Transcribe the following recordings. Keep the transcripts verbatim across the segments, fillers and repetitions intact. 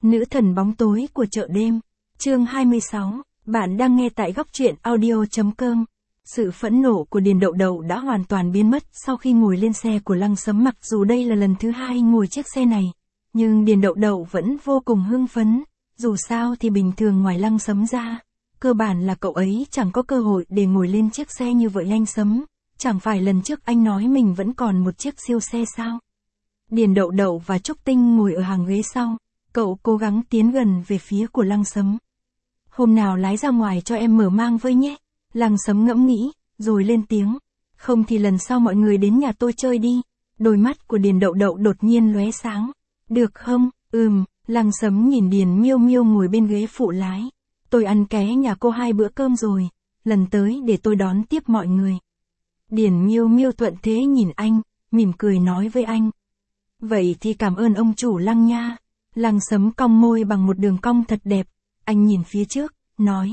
Nữ thần bóng tối của chợ đêm. Chương hai mươi sáu. Bạn đang nghe tại góc truyện audio chấm com. Sự phẫn nộ của Điền Đậu Đậu đã hoàn toàn biến mất sau khi ngồi lên xe của Lăng Sấm. Mặc dù đây là lần thứ hai ngồi chiếc xe này, nhưng Điền Đậu Đậu vẫn vô cùng hưng phấn. Dù sao thì bình thường ngoài Lăng Sấm ra, cơ bản là cậu ấy chẳng có cơ hội để ngồi lên chiếc xe như vậy. Anh Sấm, chẳng phải lần trước anh nói mình vẫn còn một chiếc siêu xe sao? Điền Đậu Đậu và Trúc Tinh ngồi ở hàng ghế sau. Cậu cố gắng tiến gần về phía của Lăng Sấm. Hôm nào lái ra ngoài cho em mở mang với nhé. Lăng Sấm ngẫm nghĩ, rồi lên tiếng. Không thì lần sau mọi người đến nhà tôi chơi đi. Đôi mắt của Điền Đậu Đậu đột nhiên lóe sáng. Được không? Ừm. Lăng Sấm nhìn Điền Miêu Miêu ngồi bên ghế phụ lái. Tôi ăn ké nhà cô hai bữa cơm rồi. Lần tới để tôi đón tiếp mọi người. Điền Miêu Miêu thuận thế nhìn anh, mỉm cười nói với anh. Vậy thì cảm ơn ông chủ Lăng nha. Lăng Sấm cong môi bằng một đường cong thật đẹp. Anh nhìn phía trước, nói.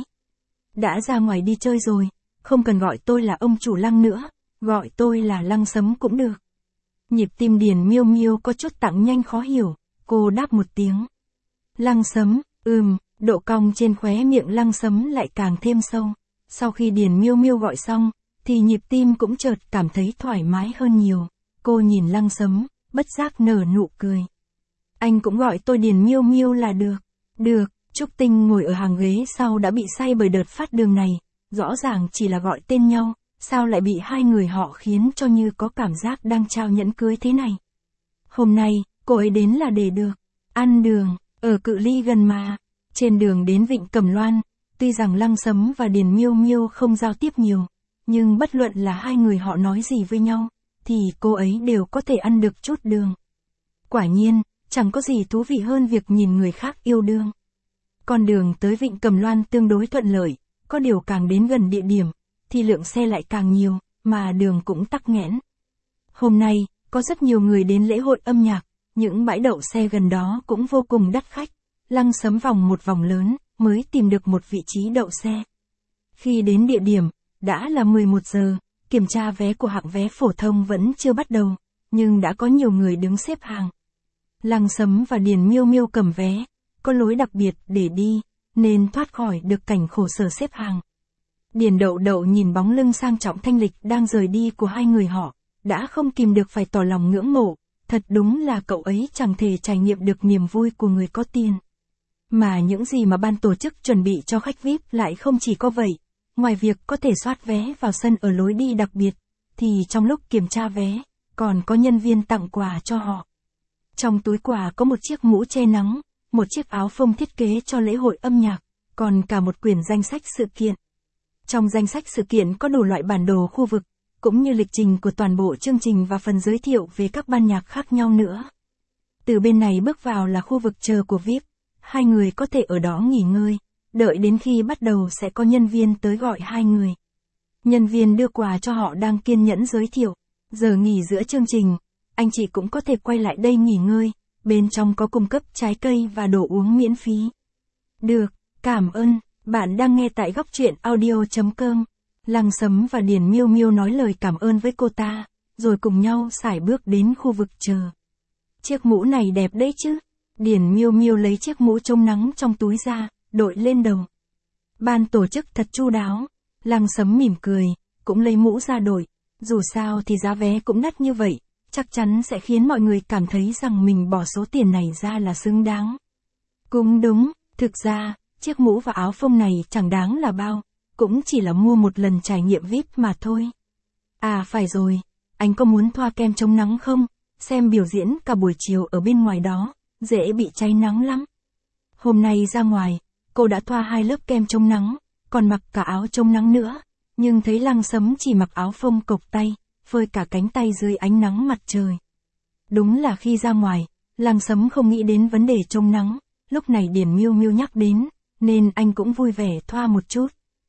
Đã ra ngoài đi chơi rồi, không cần gọi tôi là ông chủ Lăng nữa, gọi tôi là Lăng Sấm cũng được. Nhịp tim Điền Miêu Miêu có chút tặng nhanh khó hiểu, cô đáp một tiếng. Lăng Sấm, ừm, độ cong trên khóe miệng Lăng Sấm lại càng thêm sâu. Sau khi Điền Miêu Miêu gọi xong, thì nhịp tim cũng chợt cảm thấy thoải mái hơn nhiều. Cô nhìn Lăng Sấm, bất giác nở nụ cười. Anh cũng gọi tôi Điền Miêu Miêu là được. Được, Trúc Tinh ngồi ở hàng ghế sau đã bị say bởi đợt phát đường này. Rõ ràng chỉ là gọi tên nhau, sao lại bị hai người họ khiến cho như có cảm giác đang trao nhẫn cưới thế này. Hôm nay, cô ấy đến là để được ăn đường, ở cự ly gần mà. Trên đường đến Vịnh Cẩm Loan, tuy rằng Lăng Sấm và Điền Miêu Miêu không giao tiếp nhiều, nhưng bất luận là hai người họ nói gì với nhau, thì cô ấy đều có thể ăn được chút đường. Quả nhiên, chẳng có gì thú vị hơn việc nhìn người khác yêu đương. Con đường tới Vịnh Cẩm Loan tương đối thuận lợi, có điều càng đến gần địa điểm, thì lượng xe lại càng nhiều, mà đường cũng tắc nghẽn. Hôm nay, có rất nhiều người đến lễ hội âm nhạc, những bãi đậu xe gần đó cũng vô cùng đắt khách. Lăng Sấm vòng một vòng lớn, mới tìm được một vị trí đậu xe. Khi đến địa điểm, đã là mười một giờ, kiểm tra vé của hạng vé phổ thông vẫn chưa bắt đầu, nhưng đã có nhiều người đứng xếp hàng. Lăng Sấm và Điền Miêu Miêu cầm vé, có lối đặc biệt để đi, nên thoát khỏi được cảnh khổ sở xếp hàng. Điền Đậu Đậu nhìn bóng lưng sang trọng thanh lịch đang rời đi của hai người họ, đã không kìm được phải tỏ lòng ngưỡng mộ, thật đúng là cậu ấy chẳng thể trải nghiệm được niềm vui của người có tiền. Mà những gì mà ban tổ chức chuẩn bị cho khách vi ai pi lại không chỉ có vậy, ngoài việc có thể soát vé vào sân ở lối đi đặc biệt, thì trong lúc kiểm tra vé, còn có nhân viên tặng quà cho họ. Trong túi quà có một chiếc mũ che nắng, một chiếc áo phông thiết kế cho lễ hội âm nhạc, còn cả một quyển danh sách sự kiện. Trong danh sách sự kiện có đủ loại bản đồ khu vực, cũng như lịch trình của toàn bộ chương trình và phần giới thiệu về các ban nhạc khác nhau nữa. Từ bên này bước vào là khu vực chờ của vi ai pi, hai người có thể ở đó nghỉ ngơi, đợi đến khi bắt đầu sẽ có nhân viên tới gọi hai người. Nhân viên đưa quà cho họ đang kiên nhẫn giới thiệu, giờ nghỉ giữa chương trình, anh chị cũng có thể quay lại đây nghỉ ngơi, bên trong có cung cấp trái cây và đồ uống miễn phí. Được, cảm ơn, bạn đang nghe tại góc truyện audio chấm com. Lăng Sấm và Điền Miêu Miêu nói lời cảm ơn với cô ta, rồi cùng nhau sải bước đến khu vực chờ. Chiếc mũ này đẹp đấy chứ? Điền Miêu Miêu lấy chiếc mũ chống nắng trong túi ra, đội lên đầu. Ban tổ chức thật chu đáo. Lăng Sấm mỉm cười, cũng lấy mũ ra đội. Dù sao thì giá vé cũng đắt như vậy, chắc chắn sẽ khiến mọi người cảm thấy rằng mình bỏ số tiền này ra là xứng đáng. Cũng đúng, thực ra, chiếc mũ và áo phông này chẳng đáng là bao, cũng chỉ là mua một lần trải nghiệm vi ai pi mà thôi. À phải rồi, anh có muốn thoa kem chống nắng không? Xem biểu diễn cả buổi chiều ở bên ngoài đó, dễ bị cháy nắng lắm. Hôm nay ra ngoài, cô đã thoa hai lớp kem chống nắng, còn mặc cả áo chống nắng nữa, nhưng thấy Lăng Sấm chỉ mặc áo phông cộc tay, phơi cả cánh tay dưới ánh nắng mặt trời. Đúng là khi ra ngoài, Lăng Sấm không nghĩ đến vấn đề chống nắng, lúc này Điền Miêu Miêu nhắc đến, nên anh cũng vui vẻ thoa một chút.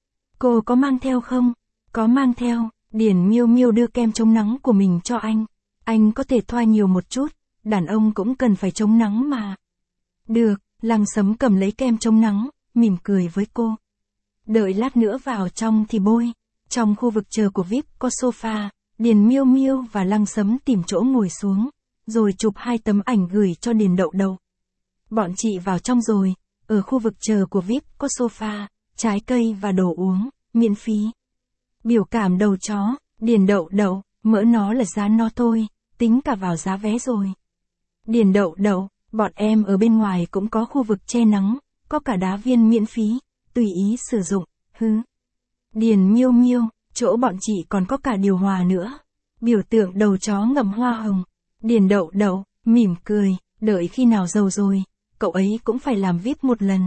Cô có mang theo không? Có mang theo. Điền Miêu Miêu đưa kem chống nắng của mình cho anh. Anh có thể thoa nhiều một chút, đàn ông cũng cần phải chống nắng mà. Được, Lăng Sấm cầm lấy kem chống nắng, mỉm cười với cô. Đợi lát nữa vào trong thì bôi. Trong khu vực chờ của vi ai pi có sofa, Điền Miêu Miêu và Lăng Sấm tìm chỗ ngồi xuống, rồi chụp hai tấm ảnh gửi cho Điền Đậu Đậu. Bọn chị vào trong rồi, ở khu vực chờ của vi ai pi có sofa, trái cây và đồ uống, miễn phí. Biểu cảm đầu chó, Điền Đậu Đậu, mỡ nó là giá nó thôi, tính cả vào giá vé rồi. Điền Đậu Đậu, bọn em ở bên ngoài cũng có khu vực che nắng, có cả đá viên miễn phí, tùy ý sử dụng, hứ. Điền Miêu Miêu, chỗ bọn chị còn có cả điều hòa nữa. Biểu tượng đầu chó ngậm hoa hồng. Điền Đậu Đậu, mỉm cười, đợi khi nào giàu rồi, cậu ấy cũng phải làm vi ai pi một lần.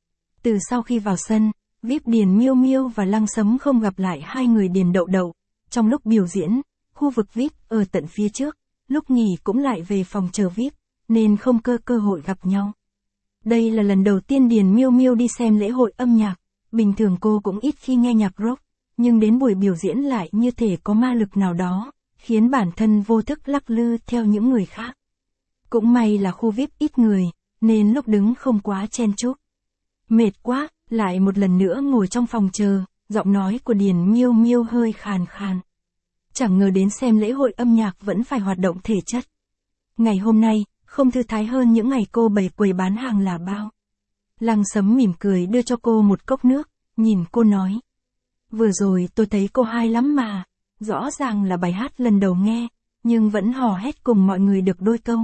Từ sau khi vào sân, vi ai pi Điền Miêu Miêu và Lăng Sấm không gặp lại hai người Điền Đậu Đậu. Trong lúc biểu diễn, khu vực vi ai pi ở tận phía trước, lúc nghỉ cũng lại về phòng chờ vi ai pi, nên không cơ cơ hội gặp nhau. Đây là lần đầu tiên Điền Miêu Miêu đi xem lễ hội âm nhạc, bình thường cô cũng ít khi nghe nhạc rock, nhưng đến buổi biểu diễn lại như thể có ma lực nào đó, khiến bản thân vô thức lắc lư theo những người khác. Cũng may là khu vi ai pi ít người, nên lúc đứng không quá chen chúc. Mệt quá, lại một lần nữa ngồi trong phòng chờ, giọng nói của Điền Miêu Miêu hơi khàn khàn. Chẳng ngờ đến xem lễ hội âm nhạc vẫn phải hoạt động thể chất. Ngày hôm nay, không thư thái hơn những ngày cô bày quầy bán hàng là bao. Lăng Sấm mỉm cười đưa cho cô một cốc nước, nhìn cô nói. Vừa rồi tôi thấy cô hay lắm mà, rõ ràng là bài hát lần đầu nghe, nhưng vẫn hò hét cùng mọi người được đôi câu.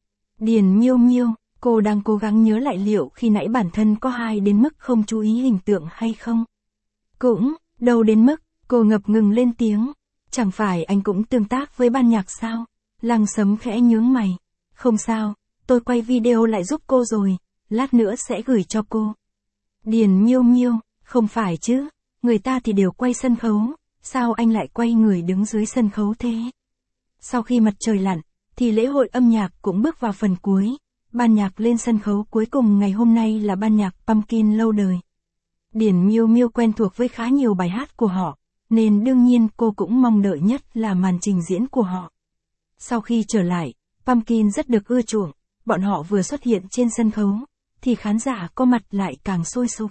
Điền Miêu Miêu, cô đang cố gắng nhớ lại liệu khi nãy bản thân có hay đến mức không chú ý hình tượng hay không. Cũng, đâu đến mức, cô ngập ngừng lên tiếng. Chẳng phải anh cũng tương tác với ban nhạc sao? Lăng Sấm khẽ nhướng mày. Không sao, tôi quay video lại giúp cô rồi, lát nữa sẽ gửi cho cô. Điền Miêu Miêu, không phải chứ, người ta thì đều quay sân khấu, sao anh lại quay người đứng dưới sân khấu thế? Sau khi mặt trời lặn, thì lễ hội âm nhạc cũng bước vào phần cuối. Ban nhạc lên sân khấu cuối cùng ngày hôm nay là ban nhạc Pumpkin lâu đời. Điền Miêu Miêu quen thuộc với khá nhiều bài hát của họ, nên đương nhiên cô cũng mong đợi nhất là màn trình diễn của họ. Sau khi trở lại, Pumpkin rất được ưa chuộng, bọn họ vừa xuất hiện trên sân khấu, thì khán giả có mặt lại càng sôi sục.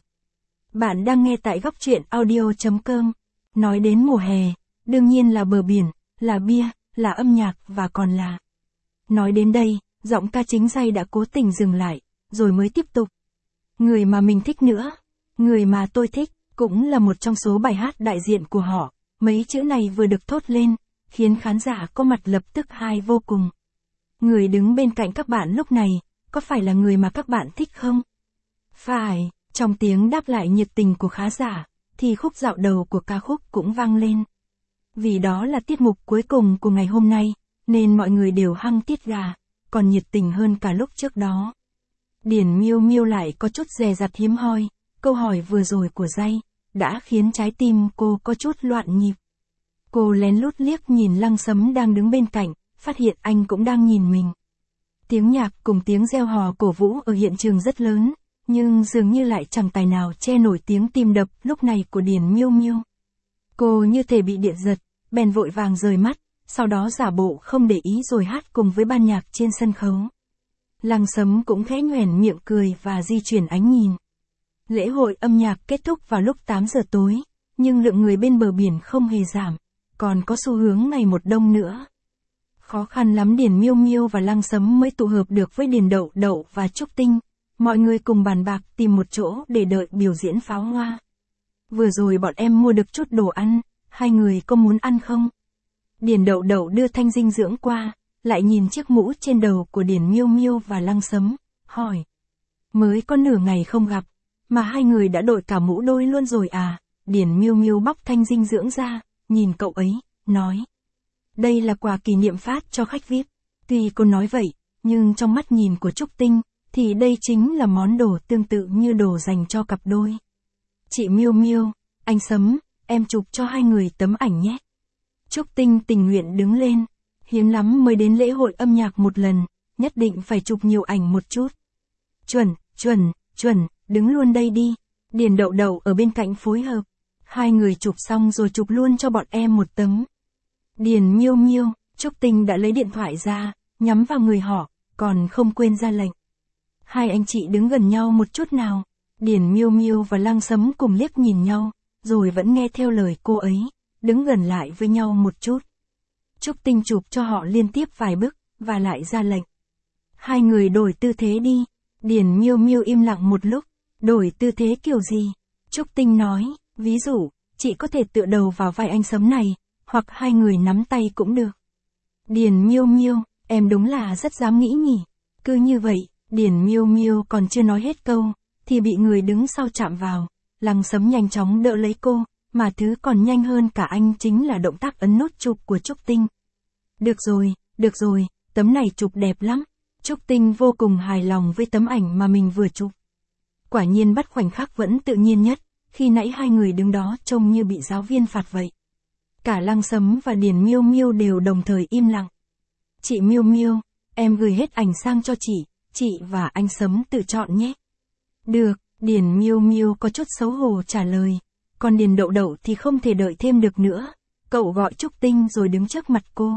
Bạn đang nghe tại góc truyện audio chấm com. Nói đến mùa hè, đương nhiên là bờ biển, là bia, là âm nhạc và còn là... Nói đến đây, giọng ca chính dây đã cố tình dừng lại, rồi mới tiếp tục. Người mà mình thích nữa, người mà tôi thích, cũng là một trong số bài hát đại diện của họ. Mấy chữ này vừa được thốt lên, khiến khán giả có mặt lập tức hai vô cùng. Người đứng bên cạnh các bạn lúc này, có phải là người mà các bạn thích không? Phải, trong tiếng đáp lại nhiệt tình của khán giả, thì khúc dạo đầu của ca khúc cũng vang lên. Vì đó là tiết mục cuối cùng của ngày hôm nay, nên mọi người đều hăng tiết gà, còn nhiệt tình hơn cả lúc trước đó. Điền Miêu Miêu lại có chút dè dặt hiếm hoi, câu hỏi vừa rồi của Jay đã khiến trái tim cô có chút loạn nhịp. Cô lén lút liếc nhìn Lăng Sấm đang đứng bên cạnh, phát hiện anh cũng đang nhìn mình. Tiếng nhạc cùng tiếng reo hò cổ vũ ở hiện trường rất lớn, nhưng dường như lại chẳng tài nào che nổi tiếng tim đập lúc này của Điền Miêu Miêu. Cô như thể bị điện giật, bèn vội vàng rời mắt, sau đó giả bộ không để ý rồi hát cùng với ban nhạc trên sân khấu. Lăng Sấm cũng khẽ nhoẻn miệng cười và di chuyển ánh nhìn. Lễ hội âm nhạc kết thúc vào lúc tám giờ tối, nhưng lượng người bên bờ biển không hề giảm, còn có xu hướng ngày một đông nữa. Khó khăn lắm Điền Miêu Miêu và Lăng Sấm mới tụ hợp được với Điền Đậu Đậu và Trúc Tinh. Mọi người cùng bàn bạc tìm một chỗ để đợi biểu diễn pháo hoa. Vừa rồi bọn em mua được chút đồ ăn, hai người có muốn ăn không? Điền Đậu Đậu đưa thanh dinh dưỡng qua, lại nhìn chiếc mũ trên đầu của Điền Miêu Miêu và Lăng Sấm, hỏi. Mới có nửa ngày không gặp, mà hai người đã đội cả mũ đôi luôn rồi à? Điền Miêu Miêu bóc thanh dinh dưỡng ra, nhìn cậu ấy, nói. Đây là quà kỷ niệm phát cho khách vi ai pi. Tuy cô nói vậy, nhưng trong mắt nhìn của Trúc Tinh, thì đây chính là món đồ tương tự như đồ dành cho cặp đôi. Chị Miêu Miêu, anh Sấm, em chụp cho hai người tấm ảnh nhé. Trúc Tinh tình nguyện đứng lên. Hiếm lắm mới đến lễ hội âm nhạc một lần, nhất định phải chụp nhiều ảnh một chút. Chuẩn, chuẩn, chuẩn, đứng luôn đây đi. Điền Đậu Đậu ở bên cạnh phối hợp. Hai người chụp xong rồi chụp luôn cho bọn em một tấm. Điền Miêu Miêu, Trúc Tinh đã lấy điện thoại ra, nhắm vào người họ, còn không quên ra lệnh. Hai anh chị đứng gần nhau một chút nào. Điền Miêu Miêu và Lăng Sấm cùng liếc nhìn nhau, rồi vẫn nghe theo lời cô ấy, đứng gần lại với nhau một chút. Trúc Tinh chụp cho họ liên tiếp vài bức, và lại ra lệnh. Hai người đổi tư thế đi. Điền Miêu Miêu im lặng một lúc, đổi tư thế kiểu gì? Trúc Tinh nói, ví dụ, chị có thể tựa đầu vào vai anh Sấm này, hoặc hai người nắm tay cũng được. Điền Miêu Miêu, em đúng là rất dám nghĩ nhỉ. Cứ như vậy, Điền Miêu Miêu còn chưa nói hết câu, thì bị người đứng sau chạm vào. Lăng Sấm nhanh chóng đỡ lấy cô, mà thứ còn nhanh hơn cả anh chính là động tác ấn nút chụp của Trúc Tinh. Được rồi, được rồi, tấm này chụp đẹp lắm. Trúc Tinh vô cùng hài lòng với tấm ảnh mà mình vừa chụp. Quả nhiên bắt khoảnh khắc vẫn tự nhiên nhất, khi nãy hai người đứng đó trông như bị giáo viên phạt vậy. Cả Lăng Sấm và Điền Miêu Miêu đều đồng thời im lặng. Chị Miêu Miêu, em gửi hết ảnh sang cho chị, chị và anh Sấm tự chọn nhé. Được, Điền Miêu Miêu có chút xấu hổ trả lời, còn Điền Đậu Đậu thì không thể đợi thêm được nữa. Cậu gọi Trúc Tinh rồi đứng trước mặt cô.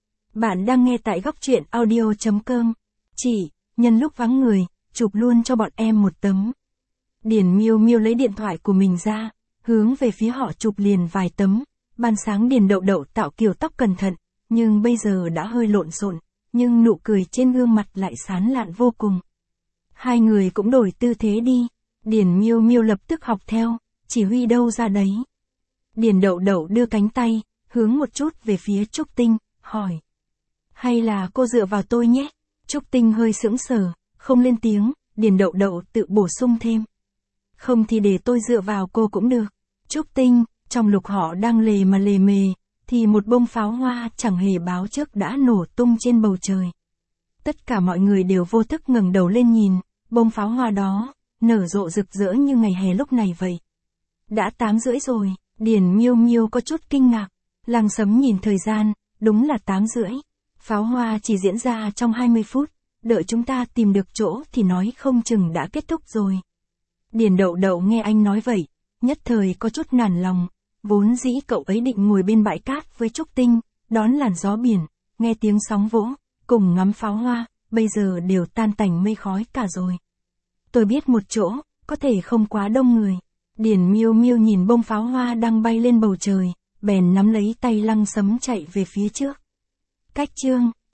Bạn đang nghe tại góc truyện audio chấm com. Chị, nhân lúc vắng người, chụp luôn cho bọn em một tấm. Điền Miêu Miêu lấy điện thoại của mình ra, hướng về phía họ chụp liền vài tấm. Ban sáng Điền Đậu Đậu tạo kiểu tóc cẩn thận, nhưng bây giờ đã hơi lộn xộn, nhưng nụ cười trên gương mặt lại sán lạn vô cùng. Hai người cũng đổi tư thế đi. Điền Miêu Miêu lập tức học theo, chỉ huy đâu ra đấy. Điền Đậu Đậu đưa cánh tay, hướng một chút về phía Trúc Tinh, hỏi. Hay là cô dựa vào tôi nhé? Trúc Tinh hơi sững sờ, không lên tiếng, Điền Đậu Đậu tự bổ sung thêm. Không thì để tôi dựa vào cô cũng được. Trúc Tinh, trong lúc họ đang lề mà lề mề, thì một bông pháo hoa chẳng hề báo trước đã nổ tung trên bầu trời. Tất cả mọi người đều vô thức ngẩng đầu lên nhìn, bông pháo hoa đó, nở rộ rực rỡ như ngày hè lúc này vậy. Đã tám rưỡi rồi, Điền Miêu Miêu có chút kinh ngạc. Lăng Sấm nhìn thời gian, đúng là tám rưỡi. Pháo hoa chỉ diễn ra trong hai mươi phút, đợi chúng ta tìm được chỗ thì nói không chừng đã kết thúc rồi. Điền Đậu Đậu nghe anh nói vậy, nhất thời có chút nản lòng, vốn dĩ cậu ấy định ngồi bên bãi cát với Trúc Tinh, đón làn gió biển, nghe tiếng sóng vỗ, cùng ngắm pháo hoa, bây giờ đều tan tành mây khói cả rồi. Tôi biết một chỗ, có thể không quá đông người. Điền Miêu Miêu nhìn bông pháo hoa đang bay lên bầu trời, bèn nắm lấy tay Lăng Sấm chạy về phía trước. Cách chương